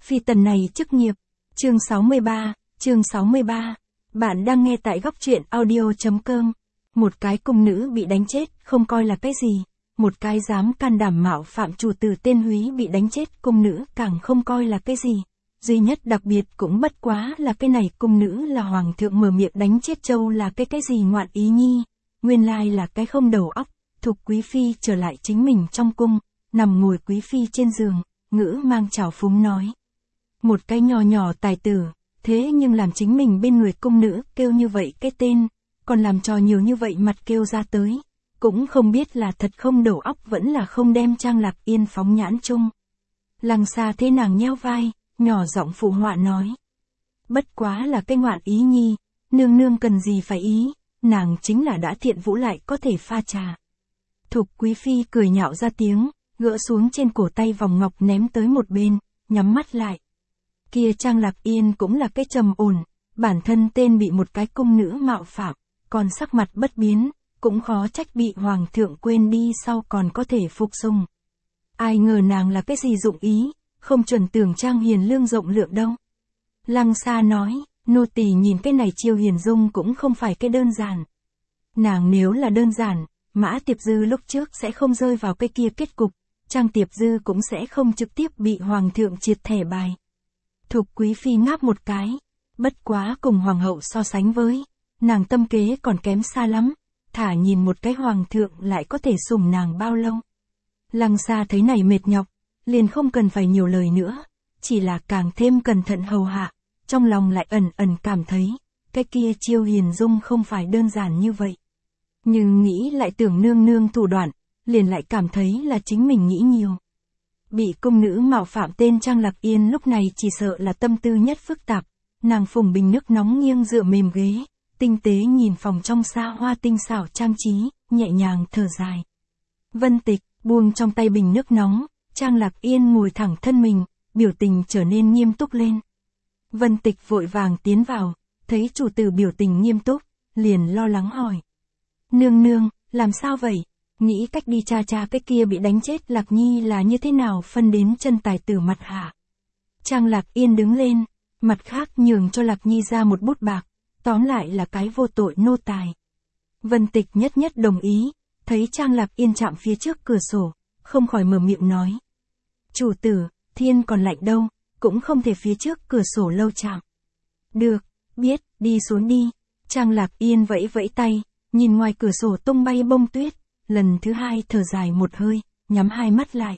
Phi tần này chức nghiệp. Chương 63. Bạn đang nghe tại góc truyện audio.com. Một cái cung nữ bị đánh chết không coi là cái gì. Một cái dám can đảm mạo phạm chủ tử tên Húy bị đánh chết cung nữ càng không coi là cái gì. Duy nhất đặc biệt cũng bất quá là cái này cung nữ là hoàng thượng mở miệng đánh chết Châu là cái gì ngoạn ý nhi. Nguyên lai là cái không đầu óc. Thục quý phi trở lại chính mình trong cung, nằm ngồi quý phi trên giường, ngữ mang trào phúng nói. Một cái nhỏ tài tử, thế nhưng làm chính mình bên người cung nữ kêu như vậy cái tên, còn làm trò nhiều như vậy mặt kêu ra tới. Cũng không biết là thật không đầu óc vẫn là không đem Trang Lạc Yên phóng nhãn chung. Lăng Sa thế nàng nheo vai, nhỏ giọng phụ họa nói. Bất quá là cái ngoạn ý nhi, nương nương cần gì phải ý, nàng chính là đã thiện vũ lại có thể pha trà. Thục quý phi cười nhạo ra tiếng, gỡ xuống trên cổ tay vòng ngọc ném tới một bên, nhắm mắt lại. Kia Trang Lạc Yên cũng là cái trầm ổn, bản thân tên bị một cái cung nữ mạo phạm, còn sắc mặt bất biến, cũng khó trách bị hoàng thượng quên đi sau còn có thể phục sùng. Ai ngờ nàng là cái gì dụng ý, không chuẩn tưởng Trang hiền lương rộng lượng đâu. Lăng Sa nói, nô tỳ nhìn cái này chiêu hiền dung cũng không phải cái đơn giản. Nàng nếu là đơn giản, Mã Tiệp Dư lúc trước sẽ không rơi vào cái kia kết cục, Trang Tiệp Dư cũng sẽ không trực tiếp bị hoàng thượng triệt thẻ bài. Thục quý phi ngáp một cái, bất quá cùng hoàng hậu so sánh với, nàng tâm kế còn kém xa lắm, thả nhìn một cái hoàng thượng lại có thể sủng nàng bao lâu. Lăng Sa thấy này mệt nhọc, liền không cần phải nhiều lời nữa, chỉ là càng thêm cẩn thận hầu hạ, trong lòng lại ẩn cảm thấy, cái kia chiêu hiền dung không phải đơn giản như vậy. Nhưng nghĩ lại tưởng nương nương thủ đoạn, liền lại cảm thấy là chính mình nghĩ nhiều. Bị cung nữ mạo phạm tên Trang Lạc Yên lúc này chỉ sợ là tâm tư nhất phức tạp, nàng phùng bình nước nóng nghiêng dựa mềm ghế, tinh tế nhìn phòng trong xa hoa tinh xảo trang trí, nhẹ nhàng thở dài. Vân Tịch, buông trong tay bình nước nóng, Trang Lạc Yên ngồi thẳng thân mình, biểu tình trở nên nghiêm túc lên. Vân Tịch vội vàng tiến vào, thấy chủ tử biểu tình nghiêm túc, liền lo lắng hỏi. Nương nương, làm sao vậy? Nghĩ cách đi tra cái kia bị đánh chết Lạc Nhi là như thế nào phân đến chân tài tử mặt hạ. Trang Lạc Yên đứng lên, mặt khác nhường cho Lạc Nhi ra một bút bạc, tóm lại là cái vô tội nô tài. Vân Tịch nhất đồng ý, thấy Trang Lạc Yên chạm phía trước cửa sổ, không khỏi mở miệng nói. Chủ tử, thiên còn lạnh đâu, cũng không thể phía trước cửa sổ lâu chạm. Được, biết, đi xuống đi. Trang Lạc Yên vẫy tay, nhìn ngoài cửa sổ tung bay bông tuyết, lần thứ hai thở dài một hơi, nhắm hai mắt lại.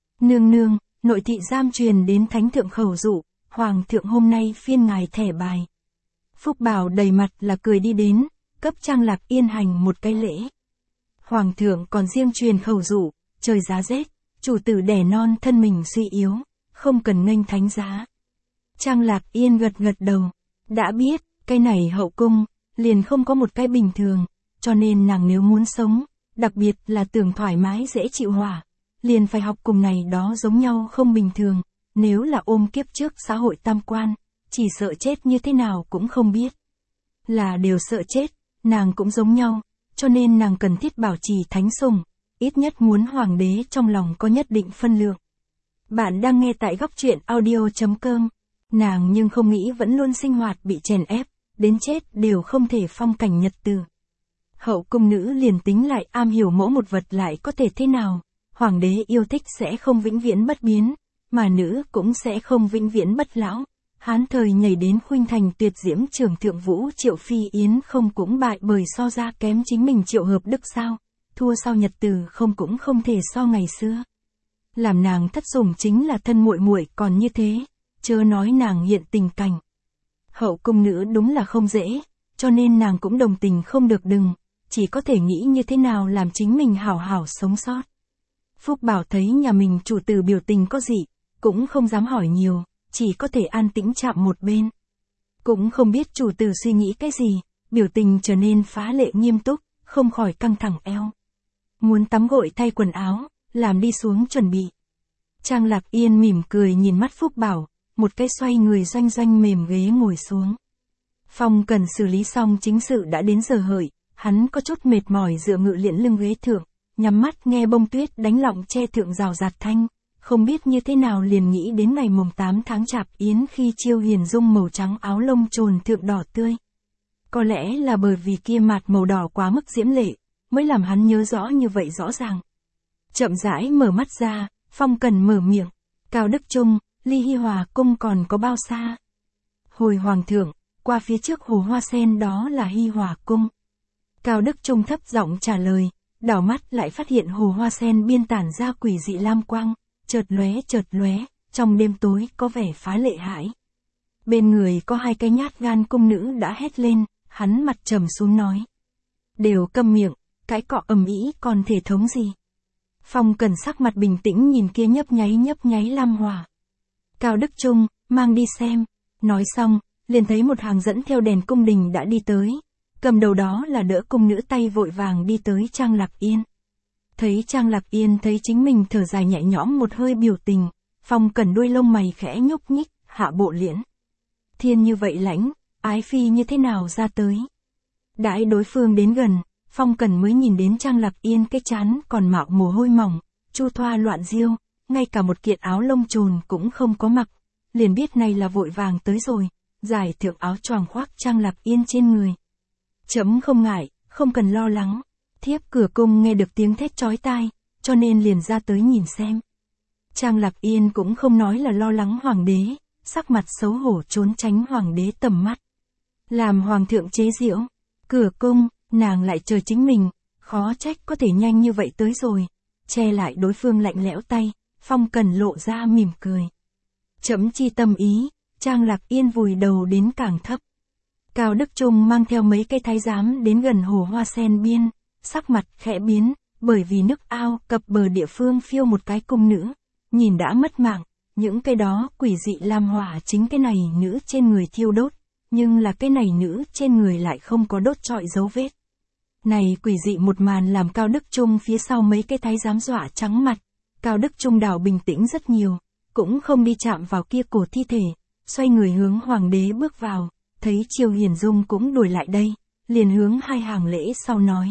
Nương, nội thị giam truyền đến thánh thượng khẩu dụ, hoàng thượng hôm nay phiên ngài thẻ bài. Phúc Bảo đầy mặt là cười đi đến, cấp Trang Lạc Yên hành một cái lễ. Hoàng thượng còn riêng truyền khẩu dụ, trời giá rét, chủ tử đẻ non thân mình suy yếu, không cần nghênh thánh giá. Trang Lạc Yên gật đầu, đã biết, cái này hậu cung, liền không có một cái bình thường, cho nên nàng nếu muốn sống, đặc biệt là tưởng thoải mái dễ chịu hòa, liền phải học cùng này đó giống nhau không bình thường, nếu là ôm kiếp trước xã hội tam quan, chỉ sợ chết như thế nào cũng không biết. Là đều sợ chết, nàng cũng giống nhau, cho nên nàng cần thiết bảo trì thánh sủng, ít nhất muốn hoàng đế trong lòng có nhất định phân lượng. Bạn đang nghe tại góc truyện audio.com, nàng nhưng không nghĩ vẫn luôn sinh hoạt bị chèn ép, đến chết đều không thể phong cảnh nhật từ. Hậu cung nữ liền tính lại am hiểu mỗi một vật lại có thể thế nào, hoàng đế yêu thích sẽ không vĩnh viễn bất biến, mà nữ cũng sẽ không vĩnh viễn bất lão. Hán thời nhảy đến khuynh thành tuyệt diễm trưởng thượng vũ Triệu Phi Yến không cũng bại bởi so ra kém chính mình Triệu Hợp Đức sao, thua sau nhật từ không cũng không thể so ngày xưa. Làm nàng thất sủng chính là thân muội còn như thế, chớ nói nàng hiện tình cảnh. Hậu cung nữ đúng là không dễ, cho nên nàng cũng đồng tình không được đừng, chỉ có thể nghĩ như thế nào làm chính mình hảo sống sót. Phúc Bảo thấy nhà mình chủ tử biểu tình có gì, cũng không dám hỏi nhiều, chỉ có thể an tĩnh chạm một bên. Cũng không biết chủ tử suy nghĩ cái gì, biểu tình trở nên phá lệ nghiêm túc, không khỏi căng thẳng eo. Muốn tắm gội thay quần áo, làm đi xuống chuẩn bị. Trang Lạc Yên mỉm cười nhìn mắt Phúc Bảo, một cái xoay người doanh mềm ghế ngồi xuống. Phong cần xử lý xong chính sự đã đến giờ hợi, hắn có chút mệt mỏi dựa ngự liễn lưng ghế thượng, nhắm mắt nghe bông tuyết đánh lọng che thượng rào rạt thanh, không biết như thế nào liền nghĩ đến ngày mùng 8 tháng Chạp Yến khi Chiêu Hiền Dung màu trắng áo lông trồn thượng đỏ tươi. Có lẽ là bởi vì kia mạt màu đỏ quá mức diễm lệ, mới làm hắn nhớ rõ như vậy rõ ràng. Chậm rãi mở mắt ra, Phong Cần mở miệng. Cao Đức Trung, ly Hi Hòa cung còn có bao xa? Hồi hoàng thượng, qua phía trước hồ hoa sen đó là Hi Hòa cung. Cao Đức Trung thấp giọng trả lời, đảo mắt lại phát hiện hồ hoa sen biên tản ra quỷ dị lam quang, chợt lóe, trong đêm tối có vẻ phá lệ hãi. Bên người có hai cái nhát gan cung nữ đã hét lên, hắn mặt trầm xuống nói. Đều câm miệng, cái cọ ầm ĩ còn thể thống gì? Phong Cần sắc mặt bình tĩnh nhìn kia nhấp nháy lam hỏa. Cao Đức Trung, mang đi xem. Nói xong, liền thấy một hàng dẫn theo đèn cung đình đã đi tới. Cầm đầu đó là đỡ cung nữ tay vội vàng đi tới Trang Lạc Yên. Thấy Trang Lạc Yên thấy chính mình thở dài nhẹ nhõm một hơi biểu tình, Phong Cần đuôi lông mày khẽ nhúc nhích, hạ bộ liễn. Thiên như vậy lãnh, ái phi như thế nào ra tới? Đãi đối phương đến gần, Phong Cần mới nhìn đến Trang Lạc Yên cái trán còn mạo mồ hôi mỏng, chu thoa loạn diêu, ngay cả một kiện áo lông trồn cũng không có mặc, liền biết này là vội vàng tới rồi, giải thượng áo choàng khoác Trang Lạc Yên trên người. Chấm không ngại, không cần lo lắng, thiếp cửa cung nghe được tiếng thét chói tai, cho nên liền ra tới nhìn xem. Trang Lạc Yên cũng không nói là lo lắng hoàng đế, sắc mặt xấu hổ trốn tránh hoàng đế tầm mắt. Làm hoàng thượng chế giễu, cửa cung, nàng lại chờ chính mình, khó trách có thể nhanh như vậy tới rồi, che lại đối phương lạnh lẽo tay, Phong Cần lộ ra mỉm cười. Chấm chi tâm ý, Trang Lạc Yên vùi đầu đến càng thấp. Cao Đức Trung mang theo mấy cây thái giám đến gần hồ hoa sen biên, sắc mặt khẽ biến, bởi vì nước ao cập bờ địa phương phiêu một cái cung nữ, nhìn đã mất mạng, những cái đó quỷ dị lam hỏa chính cái này nữ trên người thiêu đốt, nhưng là cái này nữ trên người lại không có đốt trọi dấu vết. Này quỷ dị một màn làm Cao Đức Trung phía sau mấy cái thái giám dọa trắng mặt, Cao Đức Trung đảo bình tĩnh rất nhiều, cũng không đi chạm vào kia cổ thi thể, xoay người hướng hoàng đế bước vào, thấy Chiêu Hiền Dung cũng đuổi lại đây, liền hướng hai hàng lễ sau nói.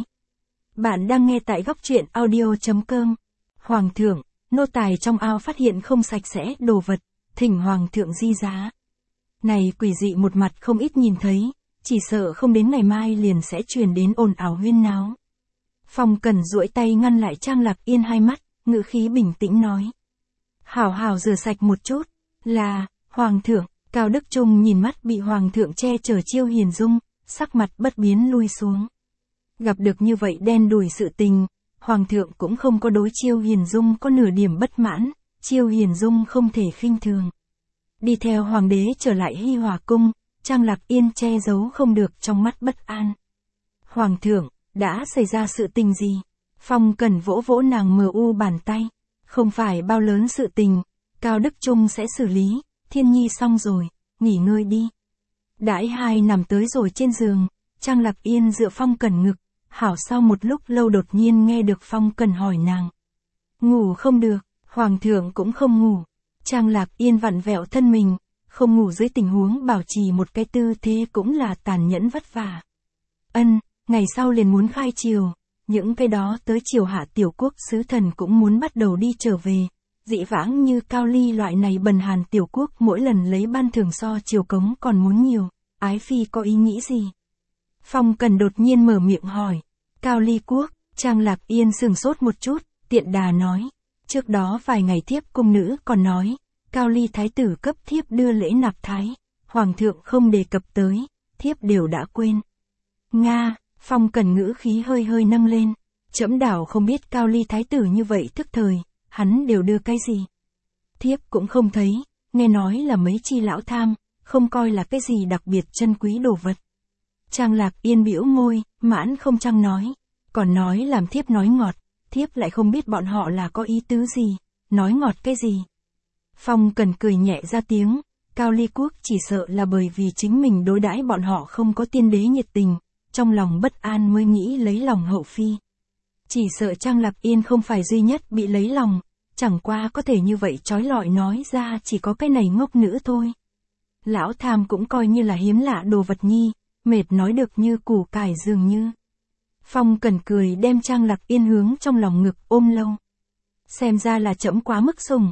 Bạn đang nghe tại góc truyện audio.com. Hoàng thượng, nô tài trong ao phát hiện không sạch sẽ đồ vật, thỉnh hoàng thượng di giá. Này quỷ dị một mặt không ít nhìn thấy, chỉ sợ không đến ngày mai liền sẽ truyền đến ồn ào huyên náo. Phong Cần duỗi tay ngăn lại Trang Lạc Yên hai mắt, ngữ khí bình tĩnh nói. Hảo hảo rửa sạch một chút, là, hoàng thượng. Cao Đức Trung nhìn mắt bị hoàng thượng che chở Chiêu Hiền Dung, sắc mặt bất biến lui xuống. Gặp được như vậy đen đủi sự tình, hoàng thượng cũng không có đối Chiêu Hiền Dung có nửa điểm bất mãn, Chiêu Hiền Dung không thể khinh thường. Đi theo hoàng đế trở lại Hi Hòa cung, Trang Lạc Yên che giấu không được trong mắt bất an. Hoàng thượng, đã xảy ra sự tình gì? Phong Cần vỗ vỗ nàng mờ u bàn tay, không phải bao lớn sự tình, Cao Đức Trung sẽ xử lý. Thiên Nhi xong rồi, nghỉ ngơi đi. Đãi hai nằm tới rồi trên giường, Trang Lạc Yên dựa Phong Cần ngực, hảo sau một lúc lâu đột nhiên nghe được Phong Cần hỏi nàng. Ngủ không được, hoàng thượng cũng không ngủ. Trang Lạc Yên vặn vẹo thân mình, không ngủ dưới tình huống bảo trì một cái tư thế cũng là tàn nhẫn vất vả. Ngày sau liền muốn khai triều, những cái đó tới triều hạ tiểu quốc sứ thần cũng muốn bắt đầu đi trở về. Dị vãng như Cao Ly loại này bần hàn tiểu quốc mỗi lần lấy ban thưởng so triều cống còn muốn nhiều, ái phi có ý nghĩ gì? Phong Cần đột nhiên mở miệng hỏi. Cao Ly quốc, Trang Lạc Yên sừng sốt một chút, tiện đà nói. Trước đó vài ngày thiếp cung nữ còn nói, Cao Ly thái tử cấp thiếp đưa lễ nạp thái, hoàng thượng không đề cập tới, thiếp đều đã quên. Nga, Phong Cần ngữ khí hơi hơi nâng lên, trẫm đảo không biết Cao Ly thái tử như vậy thức thời. Hắn đều đưa cái gì? Thiếp cũng không thấy, nghe nói là mấy chi lão tham, không coi là cái gì đặc biệt chân quý đồ vật. Trang Lạc Yên bĩu môi, mãn không trăng nói, còn nói làm thiếp nói ngọt, thiếp lại không biết bọn họ là có ý tứ gì, nói ngọt cái gì. Phong Cần cười nhẹ ra tiếng, Cao Ly quốc chỉ sợ là bởi vì chính mình đối đãi bọn họ không có tiên đế nhiệt tình, trong lòng bất an mới nghĩ lấy lòng hậu phi. Chỉ sợ Trang Lạc Yên không phải duy nhất bị lấy lòng, chẳng qua có thể như vậy trói lọi nói ra chỉ có cái này ngốc nữ thôi. Lão tham cũng coi như là hiếm lạ đồ vật nhi, mệt nói được như củ cải dường như. Phong Cần cười đem Trang Lạc Yên hướng trong lòng ngực ôm lâu. Xem ra là trẫm quá mức sùng,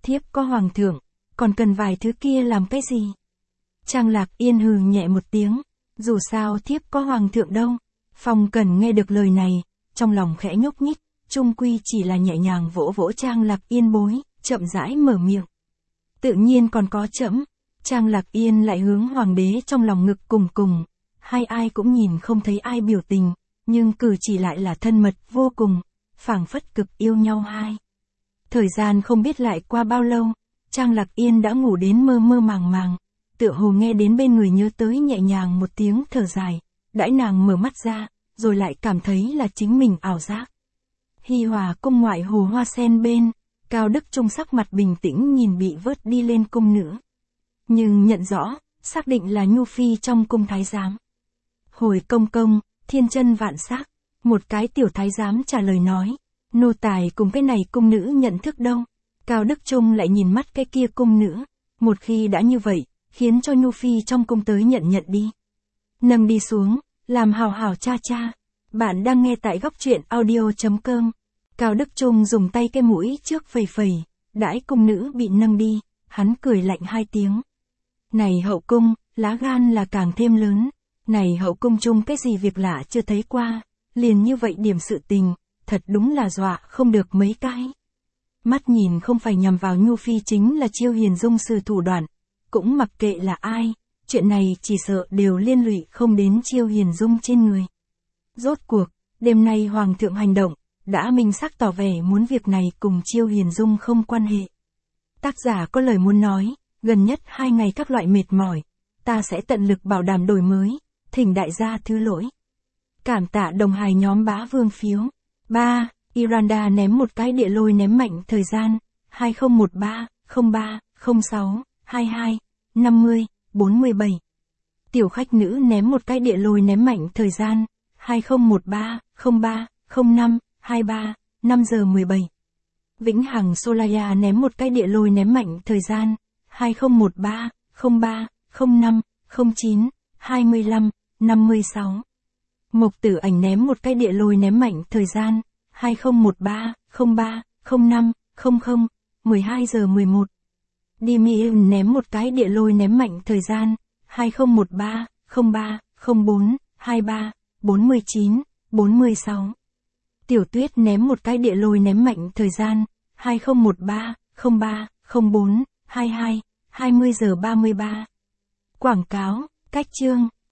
Thiếp có hoàng thượng, còn cần vài thứ kia làm cái gì? Trang Lạc Yên hừ nhẹ một tiếng, dù sao thiếp có hoàng thượng đâu. Phong Cẩn nghe được lời này, trong lòng khẽ nhúc nhích, chung quy chỉ là nhẹ nhàng vỗ vỗ Trang Lạc Yên bối, chậm rãi mở miệng. Tự nhiên còn có trẫm. Trang Lạc Yên lại hướng hoàng đế trong lòng ngực cùng cùng, hai ai cũng nhìn không thấy ai biểu tình, nhưng cử chỉ lại là thân mật vô cùng, phảng phất cực yêu nhau hai. Thời gian không biết lại qua bao lâu, Trang Lạc Yên đã ngủ đến mơ mơ màng màng, tựa hồ nghe đến bên người nhớ tới nhẹ nhàng một tiếng thở dài, đãi nàng mở mắt ra, rồi lại cảm thấy là chính mình ảo giác. Hi Hòa cung ngoại hồ hoa sen bên, Cao Đức Trung sắc mặt bình tĩnh nhìn bị vớt đi lên cung nữ. Nhưng nhận rõ, xác định là Nhu Phi trong cung thái giám. Hồi công công, thiên chân vạn sắc, một cái tiểu thái giám trả lời nói, nô tài cùng cái này cung nữ nhận thức đâu. Cao Đức Trung lại nhìn mắt cái kia cung nữ, một khi đã như vậy, khiến cho Nhu Phi trong cung tới nhận đi. Nâng đi xuống, làm hào hào cha cha. Bạn đang nghe tại góc truyện audio.com. Cao Đức Trung dùng tay cái mũi trước phẩy phẩy, đãi cung nữ bị nâng đi, hắn cười lạnh hai tiếng. Này hậu cung, lá gan là càng thêm lớn. Này hậu cung chung cái gì việc lạ chưa thấy qua, liền như vậy điểm sự tình, thật đúng là dọa không được mấy cái. Mắt nhìn không phải nhằm vào Nhu Phi chính là Chiêu Hiền Dung sử thủ đoạn, cũng mặc kệ là ai, chuyện này chỉ sợ đều liên lụy không đến Chiêu Hiền Dung trên người. Rốt cuộc, đêm nay Hoàng thượng hành động, đã minh xác tỏ vẻ muốn việc này cùng Chiêu Hiền Dung không quan hệ. Tác giả có lời muốn nói, gần nhất 2 ngày các loại mệt mỏi, ta sẽ tận lực bảo đảm đổi mới, thỉnh đại gia thứ lỗi. Cảm tạ đồng hài nhóm Bá Vương phiếu. 3. Iranda ném một cái địa lôi ném mạnh thời gian, 2013, 03, 06, 22, 50, 47. Tiểu khách nữ ném một cái địa lôi ném mạnh thời gian, 2013, 03, 05, 23, 5 giờ 17. Vĩnh Hằng Solaya ném một cái địa lôi ném mạnh thời gian, 2013, 03, 05, 09, 25, 56. Mộc Tử Ảnh ném một cái địa lôi ném mạnh thời gian, 2013, 03, 05, 00, 12 giờ 11. Dimiun ném một cái địa lôi ném mạnh thời gian, 2013, 03, 04, 23, 49, 46. Tiểu Tuyết ném một cái địa lôi ném mạnh thời gian, 2013, 03, 04, 22, 20 giờ 33. Quảng cáo, cách chương.